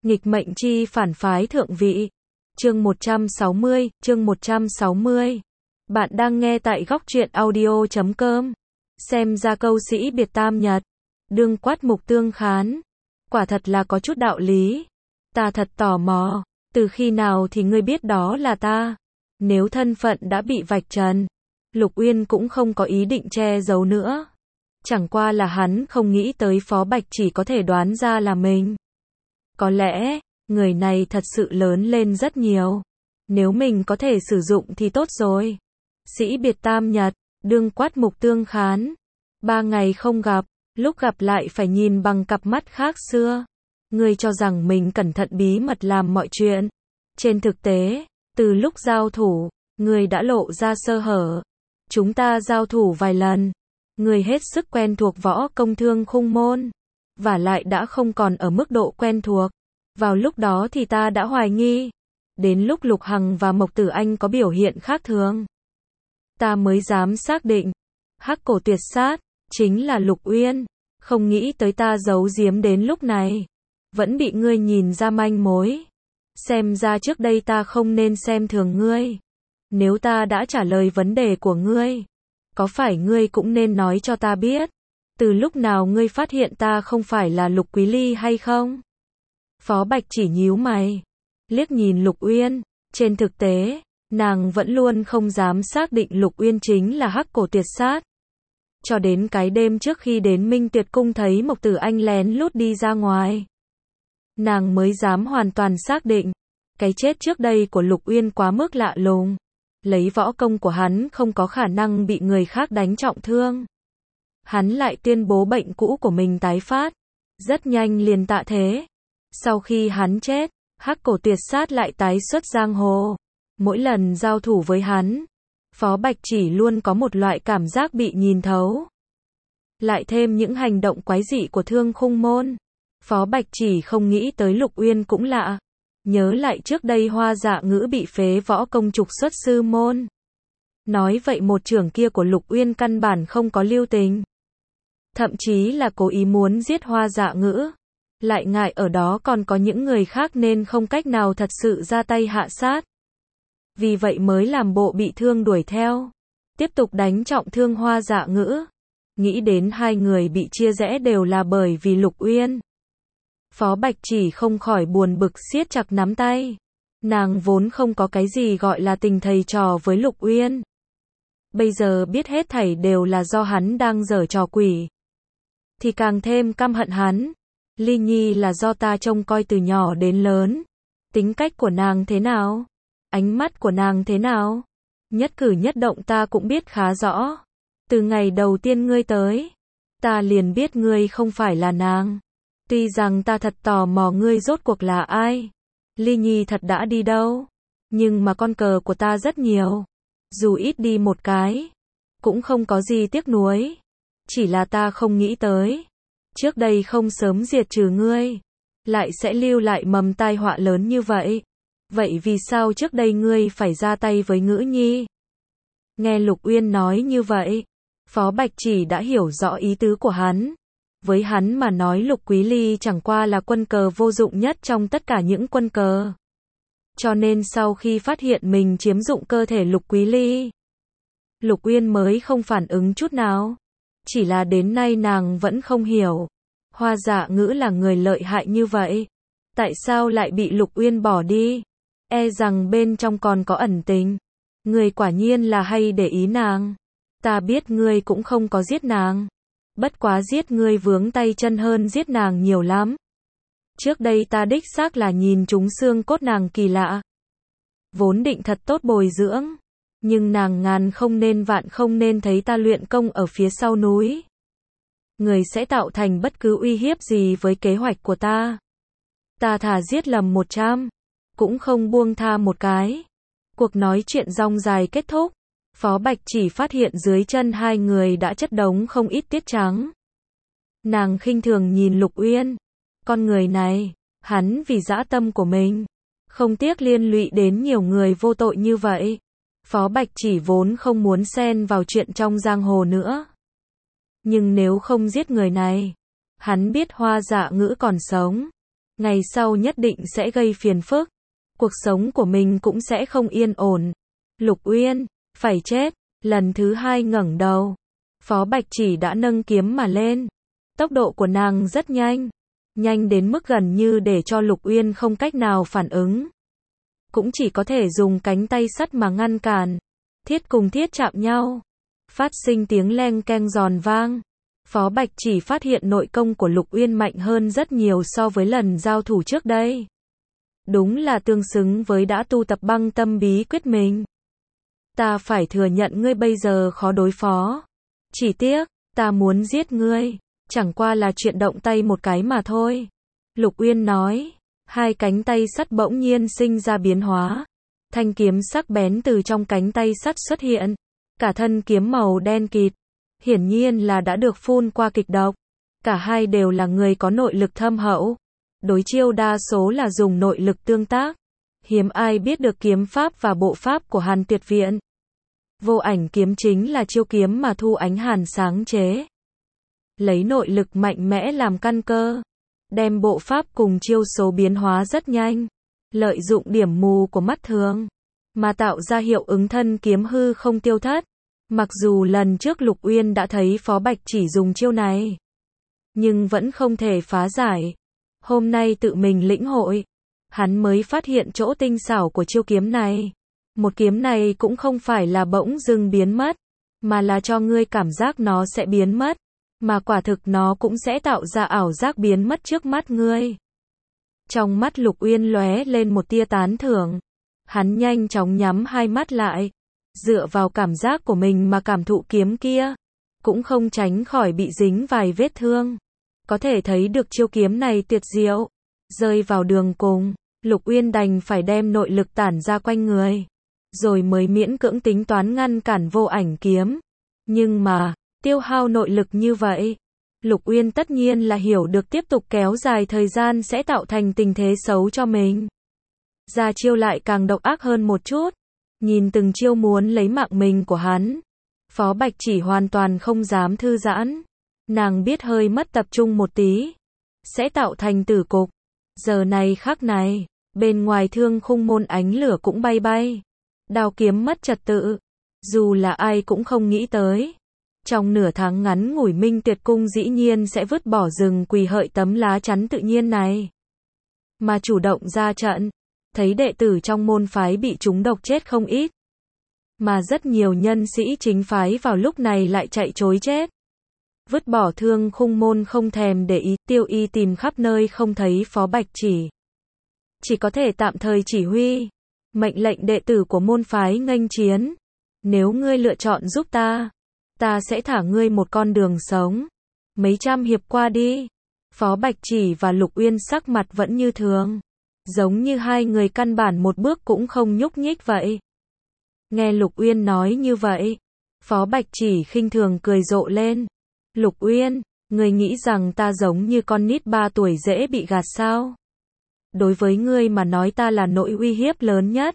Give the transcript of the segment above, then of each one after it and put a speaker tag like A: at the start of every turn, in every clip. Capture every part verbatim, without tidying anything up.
A: Nghịch mệnh chi phản phái thượng vị. Chương một trăm sáu mươi, chương một trăm sáu mươi. Bạn đang nghe tại góc truyện audio chấm com. Xem ra câu sĩ biệt tam nhật, đương quát mục tương khán. Quả thật là có chút đạo lý. Ta thật tò mò, từ khi nào thì ngươi biết đó là ta? Nếu thân phận đã bị vạch trần, Lục Uyên cũng không có ý định che giấu nữa. Chẳng qua là hắn không nghĩ tới Phó Bạch chỉ có thể đoán ra là mình. Có lẽ, người này thật sự lớn lên rất nhiều. Nếu mình có thể sử dụng thì tốt rồi. Sĩ biệt tam nhật, đương quát mục tương khán. Ba ngày không gặp, lúc gặp lại phải nhìn bằng cặp mắt khác xưa. Ngươi cho rằng mình cẩn thận bí mật làm mọi chuyện. Trên thực tế, từ lúc giao thủ, ngươi đã lộ ra sơ hở. Chúng ta giao thủ vài lần. Ngươi hết sức quen thuộc võ công thương khung môn. Và lại đã không còn ở mức độ quen thuộc. Vào lúc đó thì ta đã hoài nghi. Đến lúc Lục Hằng và Mộc Tử Anh có biểu hiện khác thường, ta mới dám xác định. Hắc cổ tuyệt sát, chính là Lục Uyên. Không nghĩ tới ta giấu giếm đến lúc này. Vẫn bị ngươi nhìn ra manh mối. Xem ra trước đây ta không nên xem thường ngươi. Nếu ta đã trả lời vấn đề của ngươi, có phải ngươi cũng nên nói cho ta biết. Từ lúc nào ngươi phát hiện ta không phải là Lục Quý Ly hay không? Phó Bạch chỉ nhíu mày, liếc nhìn Lục Uyên. Trên thực tế, nàng vẫn luôn không dám xác định Lục Uyên chính là Hắc cổ tuyệt sát. Cho đến cái đêm trước khi đến Minh Tuyệt Cung thấy Mộc Tử Anh lén lút đi ra ngoài, nàng mới dám hoàn toàn xác định. Cái chết trước đây của Lục Uyên quá mức lạ lùng. Lấy võ công của hắn không có khả năng bị người khác đánh trọng thương. Hắn lại tuyên bố bệnh cũ của mình tái phát. Rất nhanh liền tạ thế. Sau khi hắn chết, Hắc cổ tuyệt sát lại tái xuất giang hồ. Mỗi lần giao thủ với hắn, Phó Bạch chỉ luôn có một loại cảm giác bị nhìn thấu. Lại thêm những hành động quái dị của thương khung môn, Phó Bạch chỉ không nghĩ tới Lục Uyên cũng lạ. Nhớ lại trước đây Hoa Dạ Ngữ bị phế võ công trục xuất sư môn. Nói vậy một trưởng kia của Lục Uyên căn bản không có lưu tình. Thậm chí là cố ý muốn giết Hoa Dạ Ngữ. Lại ngại ở đó còn có những người khác nên không cách nào thật sự ra tay hạ sát. Vì vậy mới làm bộ bị thương đuổi theo. Tiếp tục đánh trọng thương Hoa Dạ Ngữ. Nghĩ đến hai người bị chia rẽ đều là bởi vì Lục Uyên. Phó Bạch chỉ không khỏi buồn bực siết chặt nắm tay. Nàng vốn không có cái gì gọi là tình thầy trò với Lục Uyên. Bây giờ biết hết thảy đều là do hắn đang giở trò quỷ, thì càng thêm căm hận hắn. Ly Nhi là do ta trông coi từ nhỏ đến lớn. Tính cách của nàng thế nào? Ánh mắt của nàng thế nào? Nhất cử nhất động ta cũng biết khá rõ. Từ ngày đầu tiên ngươi tới, ta liền biết ngươi không phải là nàng. Tuy rằng ta thật tò mò ngươi rốt cuộc là ai. Ly Nhi thật đã đi đâu? Nhưng mà con cờ của ta rất nhiều. Dù ít đi một cái, cũng không có gì tiếc nuối. Chỉ là ta không nghĩ tới, trước đây không sớm diệt trừ ngươi, lại sẽ lưu lại mầm tai họa lớn như vậy. Vậy vì sao trước đây ngươi phải ra tay với Ngữ Nhi? Nghe Lục Uyên nói như vậy, Phó Bạch chỉ đã hiểu rõ ý tứ của hắn. Với hắn mà nói Lục Quý Ly chẳng qua là quân cờ vô dụng nhất trong tất cả những quân cờ. Cho nên sau khi phát hiện mình chiếm dụng cơ thể Lục Quý Ly, Lục Uyên mới không phản ứng chút nào. Chỉ là đến nay nàng vẫn không hiểu. Hoa Dạ Ngữ là người lợi hại như vậy. Tại sao lại bị Lục Uyên bỏ đi? E rằng bên trong còn có ẩn tình. Ngươi quả nhiên là hay để ý nàng. Ta biết ngươi cũng không có giết nàng. Bất quá giết ngươi vướng tay chân hơn giết nàng nhiều lắm. Trước đây ta đích xác là nhìn trúng xương cốt nàng kỳ lạ. Vốn định thật tốt bồi dưỡng. Nhưng nàng ngàn không nên vạn không nên thấy ta luyện công ở phía sau núi. Người sẽ tạo thành bất cứ uy hiếp gì với kế hoạch của ta. Ta thà giết lầm một trăm, cũng không buông tha một cái. Cuộc nói chuyện rong dài kết thúc. Phó Bạch chỉ phát hiện dưới chân hai người đã chất đống không ít tiết trắng. Nàng khinh thường nhìn Lục Uyên. Con người này, hắn vì dã tâm của mình, không tiếc liên lụy đến nhiều người vô tội như vậy. Phó Bạch chỉ vốn không muốn xen vào chuyện trong giang hồ nữa. Nhưng nếu không giết người này, hắn biết Hoa Dạ Ngữ còn sống, ngày sau nhất định sẽ gây phiền phức. Cuộc sống của mình cũng sẽ không yên ổn. Lục Uyên, phải chết. Lần thứ hai ngẩng đầu, Phó Bạch Chỉ đã nâng kiếm mà lên. Tốc độ của nàng rất nhanh, nhanh đến mức gần như để cho Lục Uyên không cách nào phản ứng. Cũng chỉ có thể dùng cánh tay sắt mà ngăn cản. Thiết cùng thiết chạm nhau, phát sinh tiếng leng keng giòn vang. Phó Bạch Chỉ phát hiện nội công của Lục Uyên mạnh hơn rất nhiều so với lần giao thủ trước đây. Đúng là tương xứng với đã tu tập Băng Tâm Bí Quyết mình. Ta phải thừa nhận ngươi bây giờ khó đối phó. Chỉ tiếc, ta muốn giết ngươi, chẳng qua là chuyện động tay một cái mà thôi. Lục Uyên nói, hai cánh tay sắt bỗng nhiên sinh ra biến hóa. Thanh kiếm sắc bén từ trong cánh tay sắt xuất hiện. Cả thân kiếm màu đen kịt. Hiển nhiên là đã được phun qua kịch độc. Cả hai đều là người có nội lực thâm hậu. Đối chiêu đa số là dùng nội lực tương tác. Hiếm ai biết được kiếm pháp và bộ pháp của Hàn Tuyệt Viện. Vô ảnh kiếm chính là chiêu kiếm mà Thu Ánh Hàn sáng chế. Lấy nội lực mạnh mẽ làm căn cơ. Đem bộ pháp cùng chiêu số biến hóa rất nhanh. Lợi dụng điểm mù của mắt thường. Mà tạo ra hiệu ứng thân kiếm hư không tiêu thất. Mặc dù lần trước Lục Uyên đã thấy Phó Bạch Chỉ dùng chiêu này. Nhưng vẫn không thể phá giải. Hôm nay tự mình lĩnh hội. Hắn mới phát hiện chỗ tinh xảo của chiêu kiếm này. Một kiếm này cũng không phải là bỗng dưng biến mất. Mà là cho ngươi cảm giác nó sẽ biến mất. Mà quả thực nó cũng sẽ tạo ra ảo giác biến mất trước mắt ngươi. Trong mắt Lục Uyên lóe lên một tia tán thưởng. Hắn nhanh chóng nhắm hai mắt lại. Dựa vào cảm giác của mình mà cảm thụ kiếm kia. Cũng không tránh khỏi bị dính vài vết thương. Có thể thấy được chiêu kiếm này tuyệt diệu. Rơi vào đường cùng, Lục Uyên đành phải đem nội lực tản ra quanh người. Rồi mới miễn cưỡng tính toán ngăn cản vô ảnh kiếm. Nhưng mà, tiêu hao nội lực như vậy. Lục Uyên tất nhiên là hiểu được tiếp tục kéo dài thời gian sẽ tạo thành tình thế xấu cho mình. Ra chiêu lại càng độc ác hơn một chút. Nhìn từng chiêu muốn lấy mạng mình của hắn. Phó Bạch Chỉ hoàn toàn không dám thư giãn. Nàng biết hơi mất tập trung một tí. Sẽ tạo thành tử cục. Giờ này khắc này, bên ngoài thương khung môn ánh lửa cũng bay bay. Đao kiếm mất trật tự. Dù là ai cũng không nghĩ tới. Trong nửa tháng ngắn ngủi Minh Tuyệt Cung dĩ nhiên sẽ vứt bỏ rừng quỳ hợi tấm lá chắn tự nhiên này. Mà chủ động ra trận. Thấy đệ tử trong môn phái bị trúng độc chết không ít. Mà rất nhiều nhân sĩ chính phái vào lúc này lại chạy trối chết. Vứt bỏ thương khung môn không thèm để ý, Tiêu Y tìm khắp nơi không thấy Phó Bạch Chỉ. Chỉ có thể tạm thời chỉ huy. Mệnh lệnh đệ tử của môn phái nghênh chiến. Nếu ngươi lựa chọn giúp ta, ta sẽ thả ngươi một con đường sống. Mấy trăm hiệp qua đi. Phó Bạch Chỉ và Lục Uyên sắc mặt vẫn như thường. Giống như hai người căn bản một bước cũng không nhúc nhích vậy. Nghe Lục Uyên nói như vậy, Phó Bạch Chỉ khinh thường cười rộ lên. Lục Uyên, ngươi nghĩ rằng ta giống như con nít ba tuổi dễ bị gạt sao? Đối với ngươi mà nói ta là nỗi uy hiếp lớn nhất.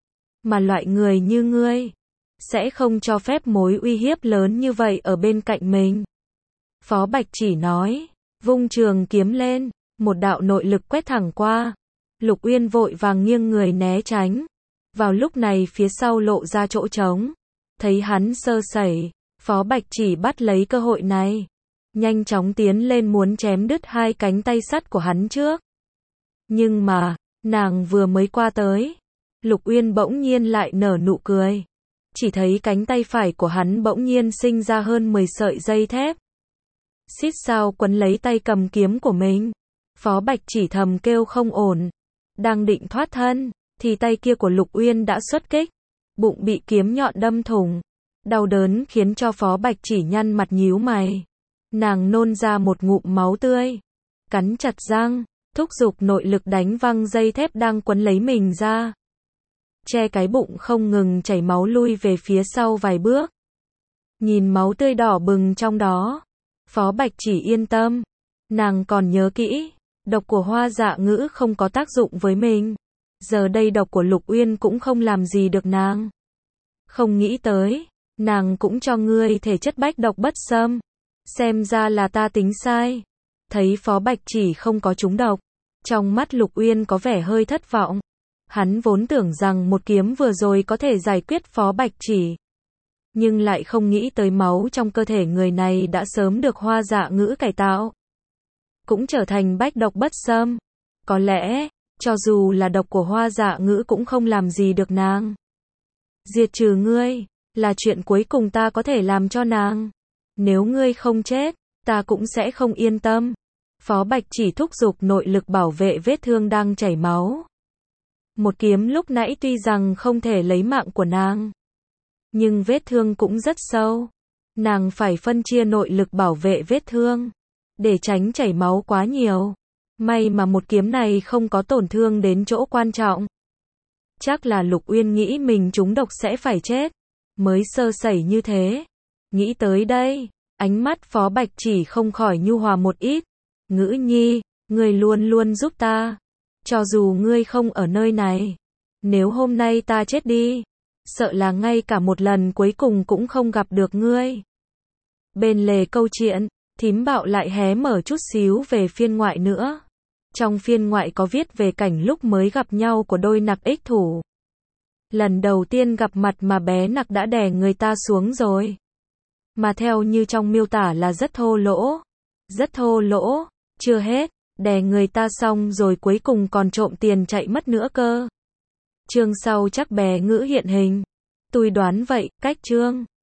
A: Mà loại người như ngươi, sẽ không cho phép mối uy hiếp lớn như vậy ở bên cạnh mình. Phó Bạch Chỉ nói, vung trường kiếm lên, một đạo nội lực quét thẳng qua. Lục Uyên vội vàng nghiêng người né tránh. Vào lúc này phía sau lộ ra chỗ trống. Thấy hắn sơ sẩy, Phó Bạch Chỉ bắt lấy cơ hội này. Nhanh chóng tiến lên muốn chém đứt hai cánh tay sắt của hắn trước. Nhưng mà, nàng vừa mới qua tới. Lục Uyên bỗng nhiên lại nở nụ cười. Chỉ thấy cánh tay phải của hắn bỗng nhiên sinh ra hơn mười sợi dây thép. Xít sao quấn lấy tay cầm kiếm của mình. Phó Bạch Chỉ thầm kêu không ổn. Đang định thoát thân, thì tay kia của Lục Uyên đã xuất kích. Bụng bị kiếm nhọn đâm thủng. Đau đớn khiến cho Phó Bạch Chỉ nhăn mặt nhíu mày. Nàng nôn ra một ngụm máu tươi. Cắn chặt răng, thúc giục nội lực đánh văng dây thép đang quấn lấy mình ra. Che cái bụng không ngừng chảy máu lui về phía sau vài bước. Nhìn máu tươi đỏ bừng trong đó. Phó Bạch Chỉ yên tâm. Nàng còn nhớ kỹ. Độc của Hoa Dạ Ngữ không có tác dụng với mình. Giờ đây độc của Lục Uyên cũng không làm gì được nàng. Không nghĩ tới, nàng cũng cho ngươi thể chất bách độc bất xâm. Xem ra là ta tính sai. Thấy Phó Bạch Chỉ không có trúng độc. Trong mắt Lục Uyên có vẻ hơi thất vọng. Hắn vốn tưởng rằng một kiếm vừa rồi có thể giải quyết Phó Bạch Chỉ. Nhưng lại không nghĩ tới máu trong cơ thể người này đã sớm được Hoa Dạ Ngữ cải tạo. Cũng trở thành bách độc bất xâm. Có lẽ, cho dù là độc của Hoa Dạ Ngữ cũng không làm gì được nàng. Diệt trừ ngươi, là chuyện cuối cùng ta có thể làm cho nàng. Nếu ngươi không chết, ta cũng sẽ không yên tâm. Phó Bạch Chỉ thúc giục nội lực bảo vệ vết thương đang chảy máu. Một kiếm lúc nãy tuy rằng không thể lấy mạng của nàng, nhưng vết thương cũng rất sâu. Nàng phải phân chia nội lực bảo vệ vết thương, để tránh chảy máu quá nhiều. May mà một kiếm này không có tổn thương đến chỗ quan trọng. Chắc là Lục Uyên nghĩ mình trúng độc sẽ phải chết, mới sơ sẩy như thế. Nghĩ tới đây, ánh mắt Phó Bạch Chỉ không khỏi nhu hòa một ít. Ngữ nhi, ngươi luôn luôn giúp ta. Cho dù ngươi không ở nơi này, nếu hôm nay ta chết đi, sợ là ngay cả một lần cuối cùng cũng không gặp được ngươi. Bên lề câu chuyện, Thím Bạo lại hé mở chút xíu về phiên ngoại nữa. Trong phiên ngoại có viết về cảnh lúc mới gặp nhau của đôi Nặc Ích Thủ. Lần đầu tiên gặp mặt mà bé Nặc đã đè người ta xuống rồi. Mà theo như trong miêu tả là rất thô lỗ. Rất thô lỗ, chưa hết, đè người ta xong rồi cuối cùng còn trộm tiền chạy mất nữa cơ. Chương sau chắc bé Ngữ hiện hình. Tôi đoán vậy, cách chương